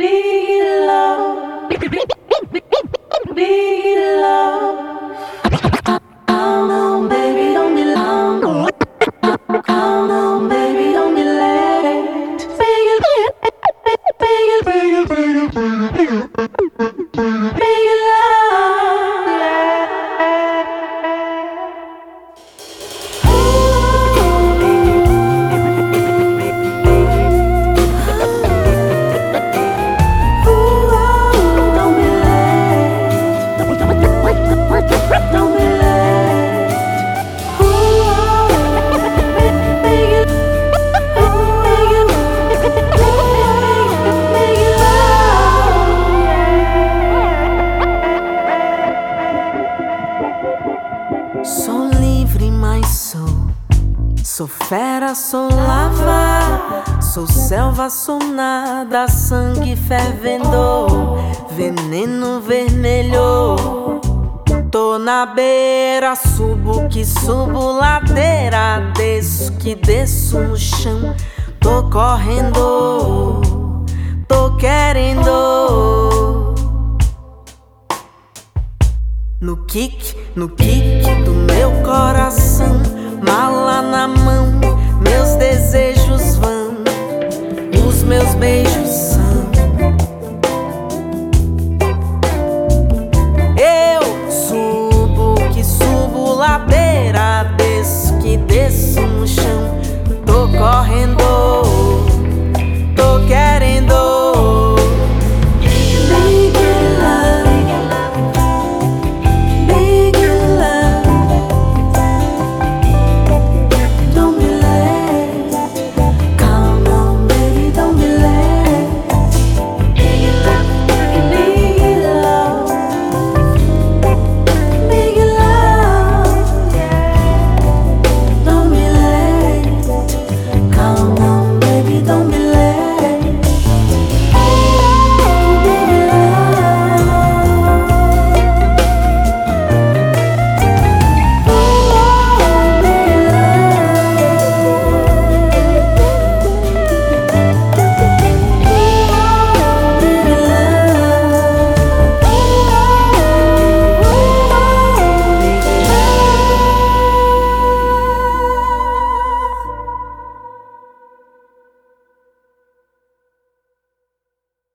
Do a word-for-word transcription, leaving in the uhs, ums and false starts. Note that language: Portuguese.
Big love, big love. Oh no, baby, don't be long. Oh no, baby, don't be late. Big, big, big, big, big, big love. Sou livre, mas sou Sou fera, sou lava. Sou selva, sou nada. Sangue fervendo, veneno vermelho. Tô na beira, subo que subo ladeira. Desço que desço no chão. Tô correndo, tô querendo. No kick, no kick do meu coração, mala na mão, meus desejos